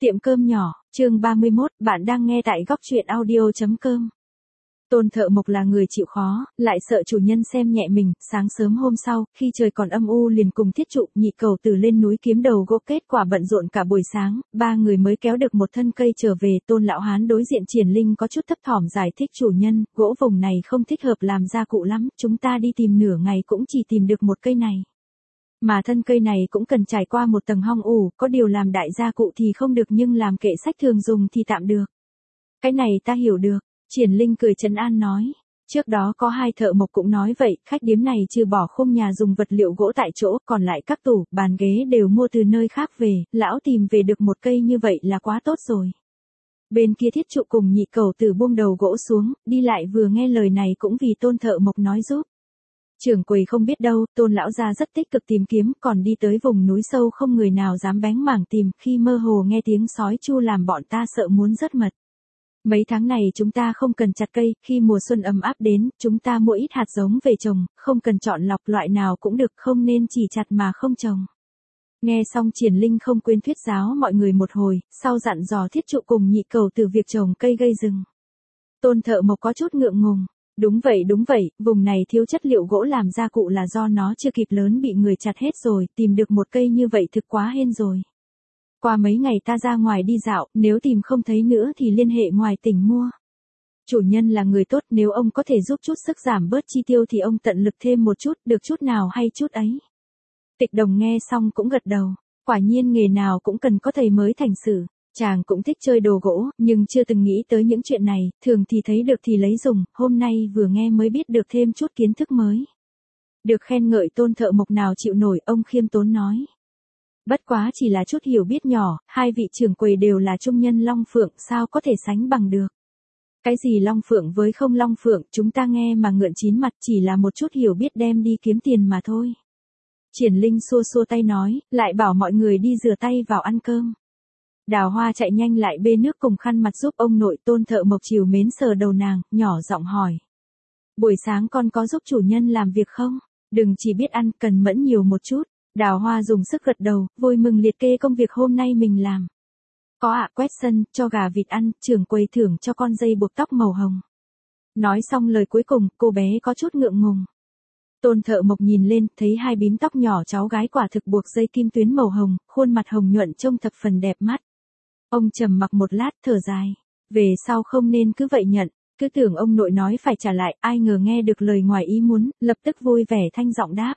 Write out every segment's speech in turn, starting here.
Tiệm cơm nhỏ, chương 31, bạn đang nghe tại góc truyện audio.com. Tôn Thợ Mộc là người chịu khó, lại sợ chủ nhân xem nhẹ mình, sáng sớm hôm sau, khi trời còn âm u liền cùng Thiết Trụ, Nhị Cẩu Tử lên núi kiếm đầu gỗ kết quả bận rộn cả buổi sáng, ba người mới kéo được một thân cây trở về. Tôn lão hán đối diện Triển Linh có chút thấp thỏm giải thích: chủ nhân, gỗ vùng này không thích hợp làm gia cụ lắm, chúng ta đi tìm nửa ngày cũng chỉ tìm được một cây này. Mà thân cây này cũng cần trải qua một tầng hong ủ, có điều làm đại gia cụ thì không được nhưng làm kệ sách thường dùng thì tạm được. Cái này ta hiểu được, Triển Linh cười trấn an nói. Trước đó có hai thợ mộc cũng nói vậy, khách điếm này trừ bỏ khung nhà dùng vật liệu gỗ tại chỗ, còn lại các tủ, bàn ghế đều mua từ nơi khác về, lão tìm về được một cây như vậy là quá tốt rồi. Bên kia Thiết Trụ cùng Nhị Cẩu Tử buông đầu gỗ xuống, đi lại vừa nghe lời này cũng vì Tôn Thợ Mộc nói giúp. Trưởng quầy không biết đâu, Tôn lão gia rất tích cực tìm kiếm, còn đi tới vùng núi sâu không người nào dám bén mảng tìm, khi mơ hồ nghe tiếng sói chu làm bọn ta sợ muốn rớt mật. Mấy tháng này chúng ta không cần chặt cây, khi mùa xuân ấm áp đến, chúng ta mua ít hạt giống về trồng, không cần chọn lọc loại nào cũng được, không nên chỉ chặt mà không trồng. Nghe xong Triển Linh không quên thuyết giáo mọi người một hồi, sau dặn dò Thiết Trụ cùng Nhị Cẩu Tử việc trồng cây gây rừng. Tôn Thợ Mộc có chút ngượng ngùng. Đúng vậy, vùng này thiếu chất liệu gỗ làm gia cụ là do nó chưa kịp lớn bị người chặt hết rồi, tìm được một cây như vậy thực quá hên rồi. Qua mấy ngày ta ra ngoài đi dạo, nếu tìm không thấy nữa thì liên hệ ngoài tỉnh mua. Chủ nhân là người tốt, nếu ông có thể giúp chút sức giảm bớt chi tiêu thì ông tận lực thêm một chút, được chút nào hay chút ấy. Tịch Đồng nghe xong cũng gật đầu, quả nhiên nghề nào cũng cần có thầy mới thành sử. Chàng cũng thích chơi đồ gỗ, nhưng chưa từng nghĩ tới những chuyện này, thường thì thấy được thì lấy dùng, hôm nay vừa nghe mới biết được thêm chút kiến thức mới. Được khen ngợi Tôn Thợ Mộc nào chịu nổi, ông khiêm tốn nói. Bất quá chỉ là chút hiểu biết nhỏ, hai vị trưởng quầy đều là trung nhân Long Phượng, sao có thể sánh bằng được. Cái gì Long Phượng với không Long Phượng, chúng ta nghe mà ngượng chín mặt, chỉ là một chút hiểu biết đem đi kiếm tiền mà thôi. Triển Linh xua xua tay nói, lại bảo mọi người đi rửa tay vào ăn cơm. Đào Hoa chạy nhanh lại bê nước cùng khăn mặt giúp ông nội. Tôn Thợ Mộc trìu mến sờ đầu nàng, nhỏ giọng hỏi. Buổi sáng con có giúp chủ nhân làm việc không? Đừng chỉ biết ăn, cần mẫn nhiều một chút. Đào Hoa dùng sức gật đầu, vui mừng liệt kê công việc hôm nay mình làm. Có ạ, quét sân, cho gà vịt ăn, trưởng quầy thưởng cho con dây buộc tóc màu hồng. Nói xong lời cuối cùng, cô bé có chút ngượng ngùng. Tôn Thợ Mộc nhìn lên, thấy hai bím tóc nhỏ cháu gái quả thực buộc dây kim tuyến màu hồng, khuôn mặt hồng nhuận trông thập phần đẹp mắt. Ông trầm mặc một lát, thở dài. Về sau không nên cứ vậy nhận, cứ tưởng ông nội nói phải trả lại, ai ngờ nghe được lời ngoài ý muốn, lập tức vui vẻ thanh giọng đáp.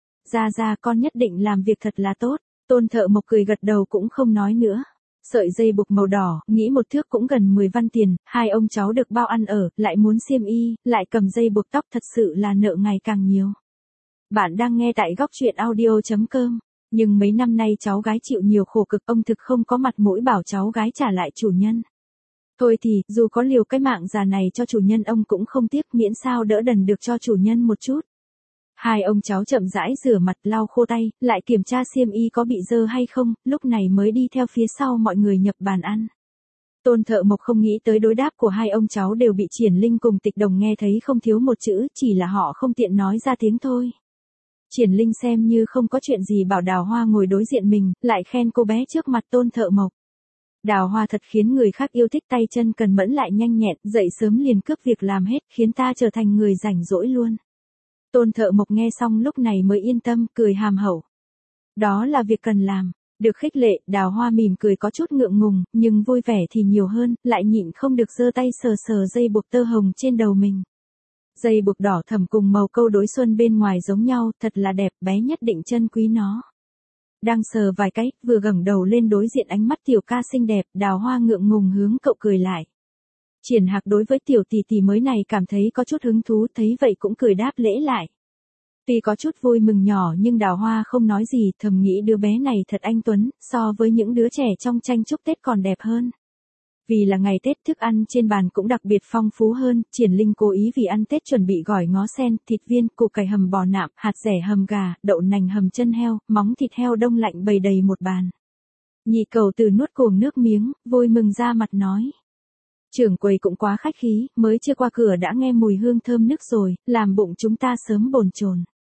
Ra con nhất định làm việc thật là tốt. Tôn Thợ Mộc cười gật đầu cũng không nói nữa. Sợi dây buộc màu đỏ, nghĩ một thước cũng gần 10 văn tiền, hai ông cháu được bao ăn ở, lại muốn xiêm y, lại cầm dây buộc tóc, thật sự là nợ ngày càng nhiều. Bạn đang nghe tại góc truyện audio.com. Nhưng mấy năm nay cháu gái chịu nhiều khổ cực, ông thực không có mặt mũi bảo cháu gái trả lại chủ nhân. Thôi thì, dù có liều cái mạng già này cho chủ nhân ông cũng không tiếc, miễn sao đỡ đần được cho chủ nhân một chút. Hai ông cháu chậm rãi rửa mặt, lau khô tay, lại kiểm tra xiêm y có bị dơ hay không, lúc này mới đi theo phía sau mọi người nhập bàn ăn. Tôn Thợ Mộc không nghĩ tới đối đáp của hai ông cháu đều bị Triển Linh cùng Tịch Đồng nghe thấy không thiếu một chữ, chỉ là họ không tiện nói ra tiếng thôi. Triển Linh xem như không có chuyện gì bảo Đào Hoa ngồi đối diện mình, lại khen cô bé trước mặt Tôn Thợ Mộc. Đào Hoa thật khiến người khác yêu thích, tay chân cần mẫn lại nhanh nhẹn, dậy sớm liền cướp việc làm hết, khiến ta trở thành người rảnh rỗi luôn. Tôn Thợ Mộc nghe xong lúc này mới yên tâm, cười hàm hậu. Đó là việc cần làm. Được khích lệ, Đào Hoa mỉm cười có chút ngượng ngùng, nhưng vui vẻ thì nhiều hơn, lại nhịn không được giơ tay sờ sờ dây buộc tơ hồng trên đầu mình. Dây buộc đỏ thẫm cùng màu câu đối xuân bên ngoài giống nhau, thật là đẹp, bé nhất định trân quý nó. Đang sờ vài cái, vừa ngẩng đầu lên đối diện ánh mắt tiểu ca xinh đẹp, Đào Hoa ngượng ngùng hướng cậu cười lại. Triển Hạc đối với tiểu tỷ tỷ mới này cảm thấy có chút hứng thú, thấy vậy cũng cười đáp lễ lại. Tuy có chút vui mừng nhỏ nhưng Đào Hoa không nói gì, thầm nghĩ đứa bé này thật anh tuấn, so với những đứa trẻ trong tranh chúc Tết còn đẹp hơn. Vì là ngày Tết, thức ăn trên bàn cũng đặc biệt phong phú hơn, Triển Linh cố ý vì ăn Tết chuẩn bị gỏi ngó sen, thịt viên, củ cải hầm bò nạm, hạt dẻ hầm gà, đậu nành hầm chân heo, móng thịt heo đông lạnh bày đầy một bàn. Nhị Cẩu Tử nuốt cuồng nước miếng, vui mừng ra mặt nói. Trưởng quầy cũng quá khách khí, mới chưa qua cửa đã nghe mùi hương thơm nức rồi, làm bụng chúng ta sớm bồn chồn.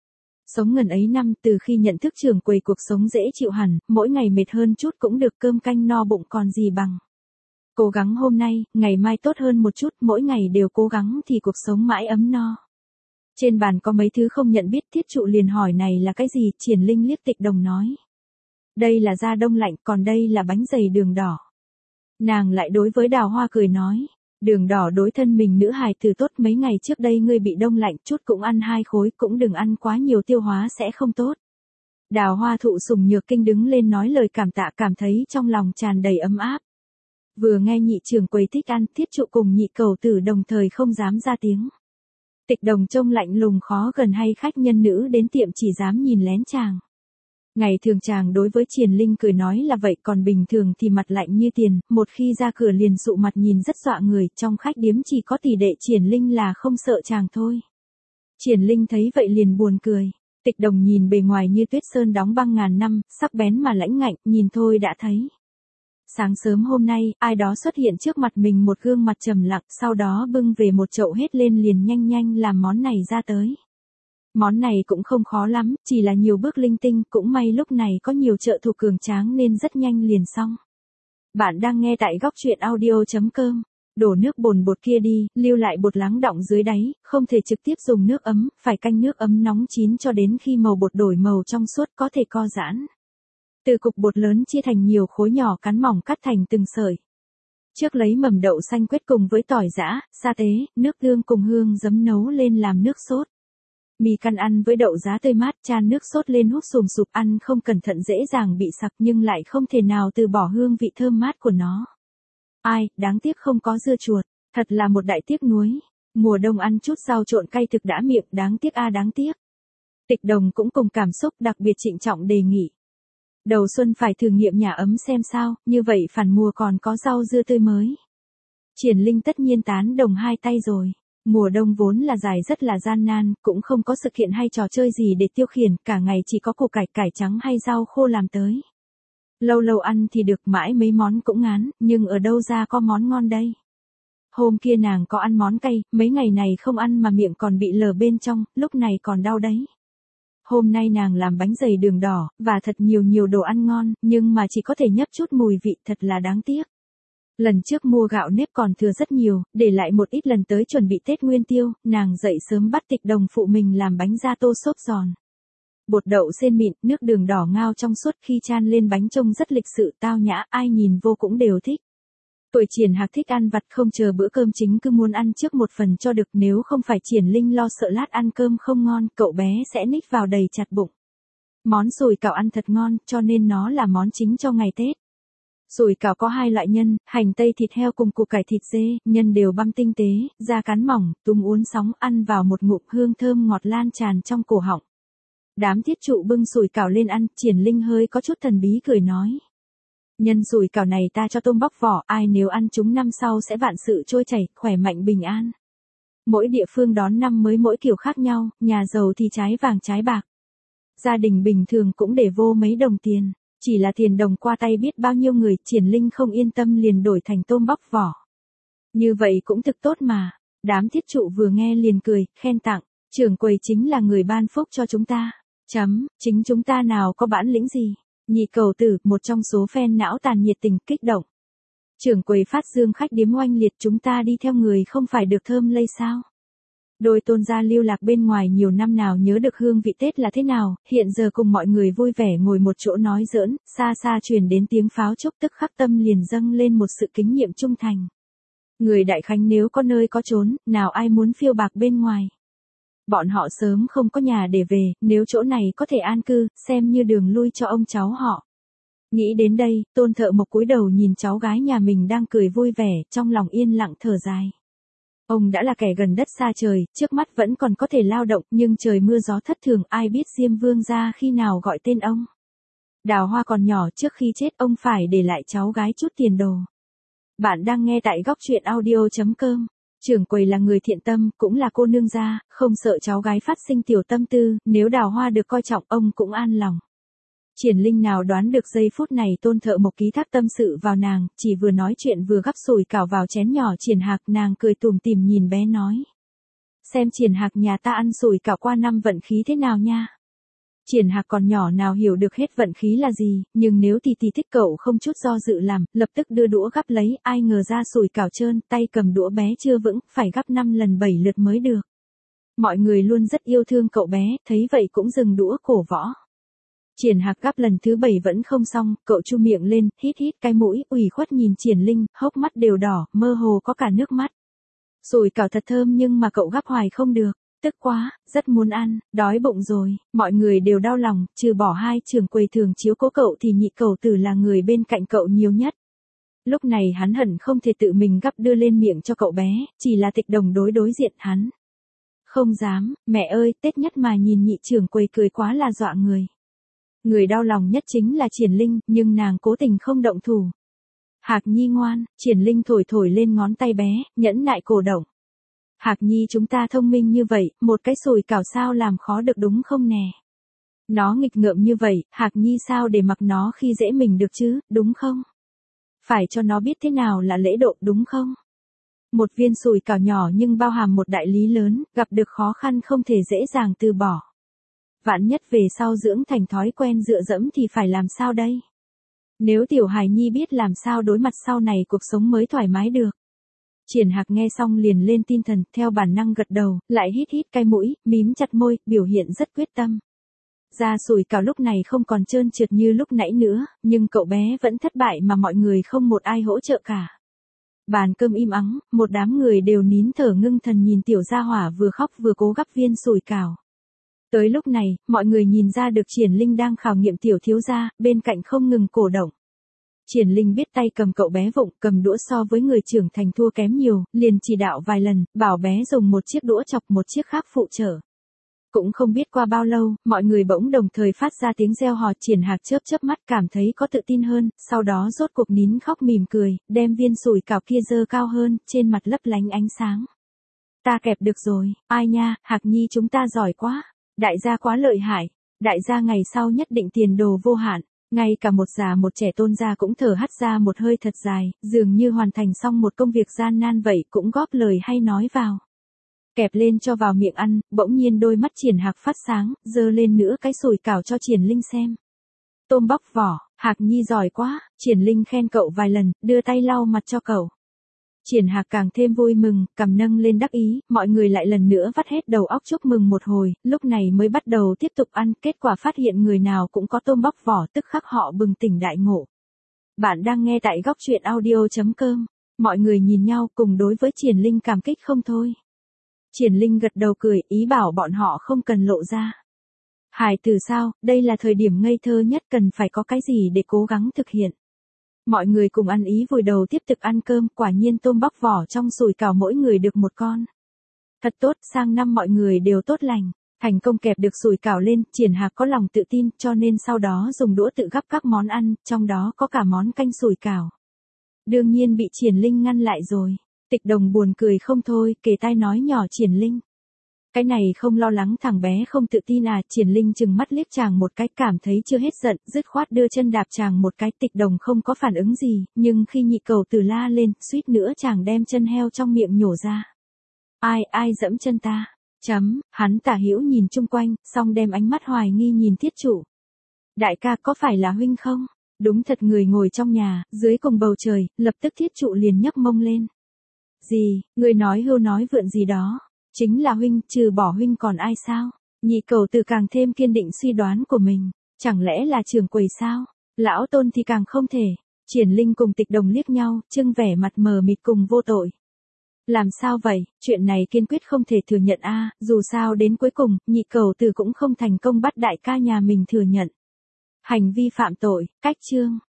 Sống ngần ấy năm, từ khi nhận thức trưởng quầy cuộc sống dễ chịu hẳn, mỗi ngày mệt hơn chút cũng được cơm canh no bụng còn gì bằng. Cố gắng hôm nay, ngày mai tốt hơn một chút, mỗi ngày đều cố gắng thì cuộc sống mãi ấm no. Trên bàn có mấy thứ không nhận biết, Thiết Trụ liền hỏi này là cái gì, Triển Linh liếc Tịch Đồng nói. Đây là da đông lạnh, còn đây là bánh dày đường đỏ. Nàng lại đối với Đào Hoa cười nói. Đường đỏ đối thân mình nữ hài tử tốt, mấy ngày trước đây ngươi bị đông lạnh chút cũng ăn 2 khối, cũng đừng ăn quá nhiều tiêu hóa sẽ không tốt. Đào Hoa thụ sủng nhược kinh đứng lên nói lời cảm tạ, cảm thấy trong lòng tràn đầy ấm áp. Vừa nghe nhị trưởng quầy thích ăn, Thiết Trụ cùng nhị cầu tử đồng thời không dám ra tiếng. Tịch Đồng trông lạnh lùng khó gần hay khách nhân nữ đến tiệm chỉ dám nhìn lén chàng. Ngày thường chàng đối với Triển Linh cười nói là vậy, còn bình thường thì mặt lạnh như tiền, một khi ra cửa liền sụ mặt nhìn rất dọa người, trong khách điếm chỉ có tỷ đệ Triển Linh là không sợ chàng thôi. Triển Linh thấy vậy liền buồn cười. Tịch Đồng nhìn bề ngoài như tuyết sơn đóng băng ngàn năm, sắc bén mà lãnh ngạnh, nhìn thôi đã thấy. Sáng sớm hôm nay, ai đó xuất hiện trước mặt mình một gương mặt trầm lặng, sau đó bưng về một chậu hết lên liền nhanh nhanh làm món này ra tới. Món này cũng không khó lắm, chỉ là nhiều bước linh tinh, cũng may lúc này có nhiều trợ thủ cường tráng nên rất nhanh liền xong. Bạn đang nghe tại góc truyện audio.com. Đổ nước bồn bột kia đi, lưu lại bột lắng đọng dưới đáy, không thể trực tiếp dùng nước ấm, phải canh nước ấm nóng chín cho đến khi màu bột đổi màu trong suốt, có thể co giãn. Từ cục bột lớn chia thành nhiều khối nhỏ, cán mỏng cắt thành từng sợi. Trước lấy mầm đậu xanh quết cùng với tỏi giã, sa tế, nước tương cùng hương giấm nấu lên làm nước sốt. Mì căn ăn với đậu giá tươi mát, chan nước sốt lên hút sùm sụp, ăn không cẩn thận dễ dàng bị sặc nhưng lại không thể nào từ bỏ hương vị thơm mát của nó. Ai, đáng tiếc không có dưa chuột, thật là một đại tiếc nuối. Mùa đông ăn chút rau trộn cay thực đã miệng, đáng tiếc a đáng tiếc. Tịch Đồng cũng cùng cảm xúc, đặc biệt trịnh trọng đề nghị. Đầu xuân phải thử nghiệm nhà ấm xem sao, như vậy phản mùa còn có rau dưa tươi mới. Triển Linh tất nhiên tán đồng hai tay rồi. Mùa đông vốn là dài rất là gian nan, cũng không có sự kiện hay trò chơi gì để tiêu khiển, cả ngày chỉ có củ cải, cải trắng hay rau khô làm tới. Lâu lâu ăn thì được, mãi mấy món cũng ngán, nhưng ở đâu ra có món ngon đây. Hôm kia nàng có ăn món cay, mấy ngày này không ăn mà miệng còn bị lở bên trong, lúc này còn đau đấy. Hôm nay nàng làm bánh dày đường đỏ, và thật nhiều đồ ăn ngon, nhưng mà chỉ có thể nhấp chút mùi vị, thật là đáng tiếc. Lần trước mua gạo nếp còn thừa rất nhiều, để lại một ít lần tới chuẩn bị Tết Nguyên Tiêu, nàng dậy sớm bắt Tịch Đồng phụ mình làm bánh gato xốp giòn. Bột đậu sên mịn, nước đường đỏ ngao trong suốt, khi chan lên bánh trông rất lịch sự tao nhã, ai nhìn vô cũng đều thích. Tuổi Triển Hạc thích ăn vặt, không chờ bữa cơm chính cứ muốn ăn trước một phần cho được, nếu không phải Triển Linh lo sợ lát ăn cơm không ngon, cậu bé sẽ ních vào đầy chặt bụng. Món sùi cảo ăn thật ngon, cho nên nó là món chính cho ngày Tết. Sùi cảo có 2 loại nhân, hành tây thịt heo cùng củ cải thịt dê, nhân đều băm tinh tế, da cán mỏng, túm uốn sóng, ăn vào một ngụm hương thơm ngọt lan tràn trong cổ họng. Đám Thiết Trụ bưng sùi cảo lên ăn, Triển Linh hơi có chút thần bí cười nói. Nhân sùi cảo này ta cho tôm bóc vỏ, ai nếu ăn chúng năm sau sẽ vạn sự trôi chảy, khỏe mạnh bình an. Mỗi địa phương đón năm mới mỗi kiểu khác nhau, nhà giàu thì trái vàng trái bạc. Gia đình bình thường cũng để vô mấy đồng tiền. Chỉ là tiền đồng qua tay biết bao nhiêu người, Triển Linh không yên tâm liền đổi thành tôm bóc vỏ. Như vậy cũng thực tốt mà. Đám Thiết Trụ vừa nghe liền cười, khen tặng, trưởng quầy chính là người ban phúc cho chúng ta. Chính chúng ta nào có bản lĩnh gì. Nhị cầu tử, một trong số fan não tàn nhiệt tình, kích động. Trưởng quầy phát dương khách điếm oanh liệt, chúng ta đi theo người không phải được thơm lây sao. Đôi tôn gia lưu lạc bên ngoài nhiều năm nào nhớ được hương vị Tết là thế nào, hiện giờ cùng mọi người vui vẻ ngồi một chỗ nói giỡn, xa xa truyền đến tiếng pháo chúc, tức khắc tâm liền dâng lên một sự kính nhiệm trung thành. Người Đại Khánh nếu có nơi có chốn, nào ai muốn phiêu bạc bên ngoài. Bọn họ sớm không có nhà để về, nếu chỗ này có thể an cư, xem như đường lui cho ông cháu họ. Nghĩ đến đây, Tôn Thợ Mộc cúi đầu nhìn cháu gái nhà mình đang cười vui vẻ, trong lòng yên lặng thở dài. Ông đã là kẻ gần đất xa trời, trước mắt vẫn còn có thể lao động, nhưng trời mưa gió thất thường, ai biết Diêm Vương gia khi nào gọi tên ông. Đào Hoa còn nhỏ, trước khi chết ông phải để lại cháu gái chút tiền đồ. Bạn đang nghe tại góc truyện audio.com. Trưởng quầy là người thiện tâm, cũng là cô nương gia, không sợ cháu gái phát sinh tiểu tâm tư, nếu Đào Hoa được coi trọng ông cũng an lòng. Triển Linh nào đoán được giây phút này Tôn Thợ Mộc ký thác tâm sự vào nàng, chỉ vừa nói chuyện vừa gắp sùi cảo vào chén nhỏ Triển Hạc, nàng cười tủm tỉm nhìn bé nói. Xem Triển Hạc nhà ta ăn sùi cảo qua năm vận khí thế nào nha. Triển Hạc còn nhỏ nào hiểu được hết vận khí là gì, nhưng nếu Tì Tì thích cậu không chút do dự làm, lập tức đưa đũa gắp lấy, ai ngờ ra sùi cảo trơn, tay cầm đũa bé chưa vững, phải gắp 5 lần 7 lượt mới được. Mọi người luôn rất yêu thương cậu bé, thấy vậy cũng dừng đũa cổ võ. Triển Hạc gắp lần thứ 7 vẫn không xong, cậu chu miệng lên, hít hít cái mũi, ủy khuất nhìn Triển Linh, hốc mắt đều đỏ, mơ hồ có cả nước mắt. Sùi cảo thật thơm nhưng mà cậu gắp hoài không được. Tức quá, rất muốn ăn, đói bụng rồi, mọi người đều đau lòng, trừ bỏ hai trưởng quầy thường chiếu cố cậu thì nhị cẩu tử là người bên cạnh cậu nhiều nhất. Lúc này hắn hận không thể tự mình gắp đưa lên miệng cho cậu bé, chỉ là Tịch Đồng đối diện hắn. Không dám, mẹ ơi, Tết nhất mà nhìn nhị trưởng quầy cười quá là dọa người. Người đau lòng nhất chính là Triển Linh, nhưng nàng cố tình không động thủ. Hạc Nhi ngoan, Triển Linh thổi thổi lên ngón tay bé, nhẫn nại cổ động. Hạc Nhi chúng ta thông minh như vậy, một cái sùi cảo sao làm khó được đúng không nè? Nó nghịch ngợm như vậy, Hạc Nhi sao để mặc nó khi dễ mình được chứ, đúng không? Phải cho nó biết thế nào là lễ độ đúng không? Một viên sùi cảo nhỏ nhưng bao hàm một đại lý lớn, gặp được khó khăn không thể dễ dàng từ bỏ. Vạn nhất về sau dưỡng thành thói quen dựa dẫm thì phải làm sao đây? Nếu Tiểu Hài Nhi biết làm sao đối mặt sau này cuộc sống mới thoải mái được. Triển Hạc nghe xong liền lên tinh thần, theo bản năng gật đầu, lại hít hít cái mũi, mím chặt môi, biểu hiện rất quyết tâm. Da sùi cảo lúc này không còn trơn trượt như lúc nãy nữa, nhưng cậu bé vẫn thất bại mà mọi người không một ai hỗ trợ cả. Bàn cơm im ắng, một đám người đều nín thở ngưng thần nhìn tiểu gia hỏa vừa khóc vừa cố gắp viên sùi cảo. Tới lúc này, mọi người nhìn ra được Triển Linh đang khảo nghiệm tiểu thiếu gia, bên cạnh không ngừng cổ động. Triển Linh biết tay cầm cậu bé vụng, cầm đũa so với người trưởng thành thua kém nhiều, liền chỉ đạo vài lần, bảo bé dùng một chiếc đũa chọc một chiếc khác phụ trợ. Cũng không biết qua bao lâu, mọi người bỗng đồng thời phát ra tiếng reo hò. Triển Hạc chớp chớp mắt cảm thấy có tự tin hơn, sau đó rốt cuộc nín khóc mỉm cười, đem viên sùi cảo kia giơ cao hơn, trên mặt lấp lánh ánh sáng. Ta kẹp được rồi, ai nha, Hạc Nhi chúng ta giỏi quá, đại gia quá lợi hại, đại gia ngày sau nhất định tiền đồ vô hạn. Ngay cả một già một trẻ Tôn gia cũng thở hắt ra một hơi thật dài, dường như hoàn thành xong một công việc gian nan vậy, cũng góp lời hay nói vào. Kẹp lên cho vào miệng ăn, bỗng nhiên đôi mắt Triển Hạc phát sáng, giơ lên nữa cái sùi cảo cho Triển Linh xem. Tôm bóc vỏ, Hạc Nhi giỏi quá, Triển Linh khen cậu vài lần, đưa tay lau mặt cho cậu. Triển Hạc càng thêm vui mừng, cằm nâng lên đắc ý, mọi người lại lần nữa vắt hết đầu óc chúc mừng một hồi, lúc này mới bắt đầu tiếp tục ăn, kết quả phát hiện người nào cũng có tôm bóc vỏ, tức khắc họ bừng tỉnh đại ngộ. Bạn đang nghe tại góc truyện audio.com, mọi người nhìn nhau cùng đối với Triển Linh cảm kích không thôi. Triển Linh gật đầu cười, ý bảo bọn họ không cần lộ ra. Hài tử sao, đây là thời điểm ngây thơ nhất, cần phải có cái gì để cố gắng thực hiện. Mọi người cùng ăn ý vùi đầu tiếp tục ăn cơm, quả nhiên tôm bóc vỏ trong sùi cảo mỗi người được một con. Thật tốt, sang năm mọi người đều tốt lành, thành công kẹp được sùi cảo lên, Triển Hạc có lòng tự tin, cho nên sau đó dùng đũa tự gắp các món ăn, trong đó có cả món canh sùi cảo. Đương nhiên bị Triển Linh ngăn lại rồi. Tịch Đồng buồn cười không thôi, kề tai nói nhỏ Triển Linh. Cái này không lo lắng thằng bé không tự tin à? Triển Linh chừng mắt liếc chàng một cái, cảm thấy chưa hết giận, dứt khoát đưa chân đạp chàng một cái. Tịch Đồng không có phản ứng gì, nhưng khi nhị cẩu tử la lên, suýt nữa chàng đem chân heo trong miệng nhổ ra. Ai dẫm chân ta? Hắn tả hữu nhìn chung quanh, xong đem ánh mắt hoài nghi nhìn Thiết Trụ. Đại ca có phải là huynh không? Đúng thật, người ngồi trong nhà, dưới cùng bầu trời, lập tức Thiết Trụ liền nhấc mông lên. Gì, người nói hưu nói vượn gì đó? Chính là huynh, trừ bỏ huynh còn ai sao? Nhị cẩu tử càng thêm kiên định suy đoán của mình. Chẳng lẽ là trưởng quầy sao? Lão Tôn thì càng không thể. Triển Linh cùng Tịch Đồng liếc nhau, trưng vẻ mặt mờ mịt cùng vô tội. Làm sao vậy, chuyện này kiên quyết không thể thừa nhận a, dù sao đến cuối cùng, nhị cẩu tử cũng không thành công bắt đại ca nhà mình thừa nhận hành vi phạm tội. Cách chương